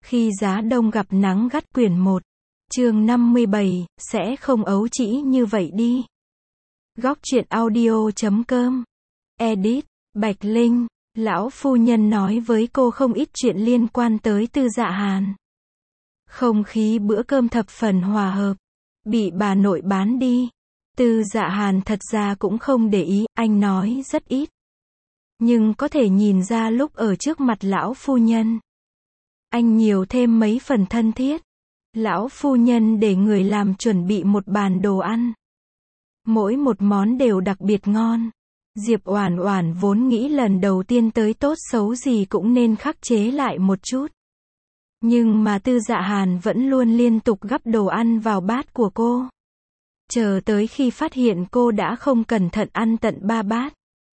Khi giá đông gặp nắng gắt quyển 1. Chương 57, sẽ không ấu trĩ như vậy đi. Góc truyện audio.com. Edit, Bạch Linh. Lão phu nhân nói với cô không ít chuyện liên quan tới Tư Dạ Hàn. Không khí bữa cơm thập phần hòa hợp. Bị bà nội bán đi. Tư Dạ Hàn thật ra cũng không để ý, anh nói rất ít. Nhưng có thể nhìn ra lúc ở trước mặt lão phu nhân, anh nhiều thêm mấy phần thân thiết. Lão phu nhân để người làm chuẩn bị một bàn đồ ăn. Mỗi một món đều đặc biệt ngon. Diệp Oản Oản vốn nghĩ lần đầu tiên tới tốt xấu gì cũng nên khắc chế lại một chút. Nhưng mà Tư Dạ Hàn vẫn luôn liên tục gắp đồ ăn vào bát của cô. Chờ tới khi phát hiện cô đã không cẩn thận ăn tận 3 bát.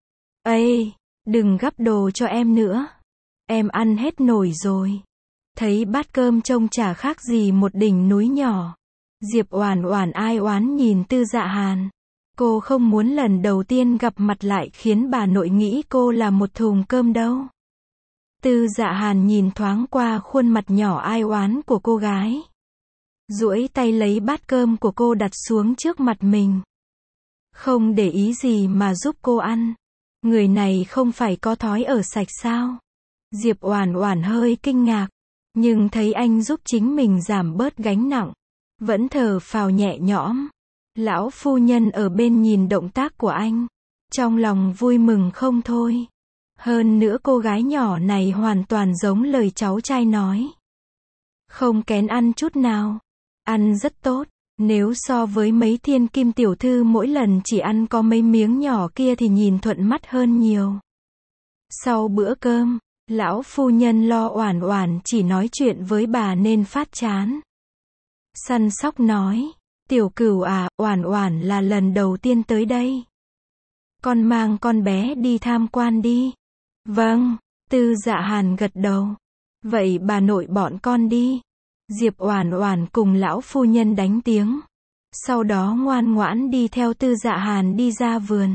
Ê, đừng gắp đồ cho em nữa. Em ăn hết nổi rồi. Thấy bát cơm trông chả khác gì một đỉnh núi nhỏ. Diệp Oản Oản ai oán nhìn Tư Dạ Hàn. Cô không muốn lần đầu tiên gặp mặt lại khiến bà nội nghĩ cô là một thùng cơm đâu. Tư Dạ Hàn nhìn thoáng qua khuôn mặt nhỏ ai oán của cô gái. Duỗi tay lấy bát cơm của cô đặt xuống trước mặt mình. Không để ý gì mà giúp cô ăn. Người này không phải có thói ở sạch sao? Diệp Oản Oản hơi kinh ngạc. Nhưng thấy anh giúp chính mình giảm bớt gánh nặng. Vẫn thở phào nhẹ nhõm. Lão phu nhân ở bên nhìn động tác của anh. Trong lòng vui mừng không thôi. Hơn nữa cô gái nhỏ này hoàn toàn giống lời cháu trai nói. Không kén ăn chút nào. Ăn rất tốt. Nếu so với mấy thiên kim tiểu thư mỗi lần chỉ ăn có mấy miếng nhỏ kia thì nhìn thuận mắt hơn nhiều. Sau bữa cơm, lão phu nhân lo Oản Oản chỉ nói chuyện với bà nên phát chán. Săn sóc nói, tiểu cửu à, Oản Oản là lần đầu tiên tới đây. Con mang con bé đi tham quan đi. Vâng, Tư Dạ Hàn gật đầu. Vậy bà nội bọn con đi. Diệp Oản Oản cùng lão phu nhân đánh tiếng. Sau đó ngoan ngoãn đi theo Tư Dạ Hàn đi ra vườn.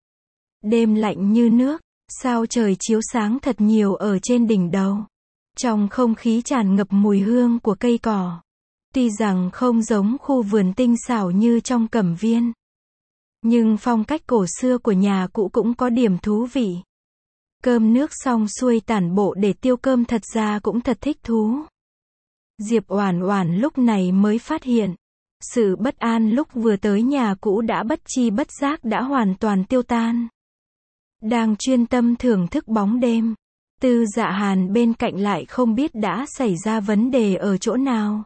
Đêm lạnh như nước, sao trời chiếu sáng thật nhiều ở trên đỉnh đầu. Trong không khí tràn ngập mùi hương của cây cỏ. Tuy rằng không giống khu vườn tinh xảo như trong Cẩm Viên, nhưng phong cách cổ xưa của nhà cũ cũng có điểm thú vị. Cơm nước xong xuôi tản bộ để tiêu cơm thật ra cũng thật thích thú. Diệp Oản Oản lúc này mới phát hiện, sự bất an lúc vừa tới nhà cũ đã bất chi bất giác đã hoàn toàn tiêu tan. Đang chuyên tâm thưởng thức bóng đêm, Tư Dạ Hàn bên cạnh lại không biết đã xảy ra vấn đề ở chỗ nào.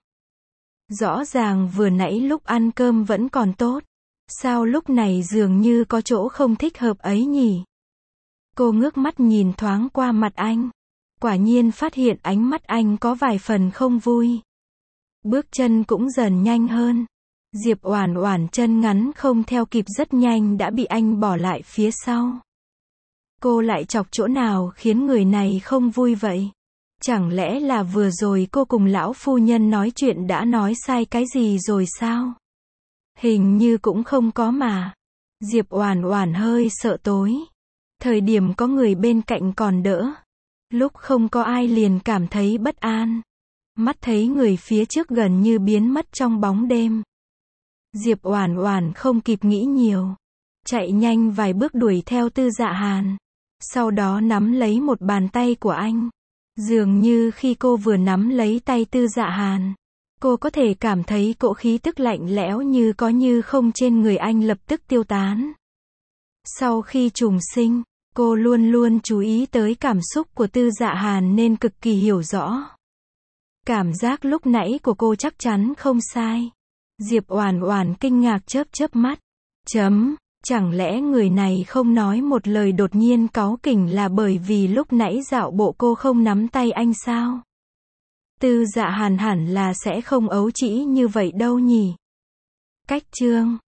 Rõ ràng vừa nãy lúc ăn cơm vẫn còn tốt. Sao lúc này dường như có chỗ không thích hợp ấy nhỉ? Cô ngước mắt nhìn thoáng qua mặt anh. Quả nhiên phát hiện ánh mắt anh có vài phần không vui. Bước chân cũng dần nhanh hơn. Diệp Oản Oản chân ngắn không theo kịp rất nhanh đã bị anh bỏ lại phía sau. Cô lại chọc chỗ nào khiến người này không vui vậy? Chẳng lẽ là vừa rồi cô cùng lão phu nhân nói chuyện đã nói sai cái gì rồi sao? Hình như cũng không có mà. Diệp Oản Oản hơi sợ tối. Thời điểm có người bên cạnh còn đỡ. Lúc không có ai liền cảm thấy bất an. Mắt thấy người phía trước gần như biến mất trong bóng đêm. Diệp Oản Oản không kịp nghĩ nhiều. Chạy nhanh vài bước đuổi theo Tư Dạ Hàn. Sau đó nắm lấy một bàn tay của anh. Dường như khi cô vừa nắm lấy tay Tư Dạ Hàn, cô có thể cảm thấy cỗ khí tức lạnh lẽo như có như không trên người anh lập tức tiêu tán. Sau khi trùng sinh, cô luôn luôn chú ý tới cảm xúc của Tư Dạ Hàn nên cực kỳ hiểu rõ. Cảm giác lúc nãy của cô chắc chắn không sai. Diệp Oản Oản kinh ngạc chớp chớp mắt. Chẳng lẽ người này không nói một lời đột nhiên cáu kỉnh là bởi vì lúc nãy dạo bộ cô không nắm tay anh sao? Tư Dạ Hàn hẳn là sẽ không ấu trĩ như vậy đâu nhỉ? Cách chương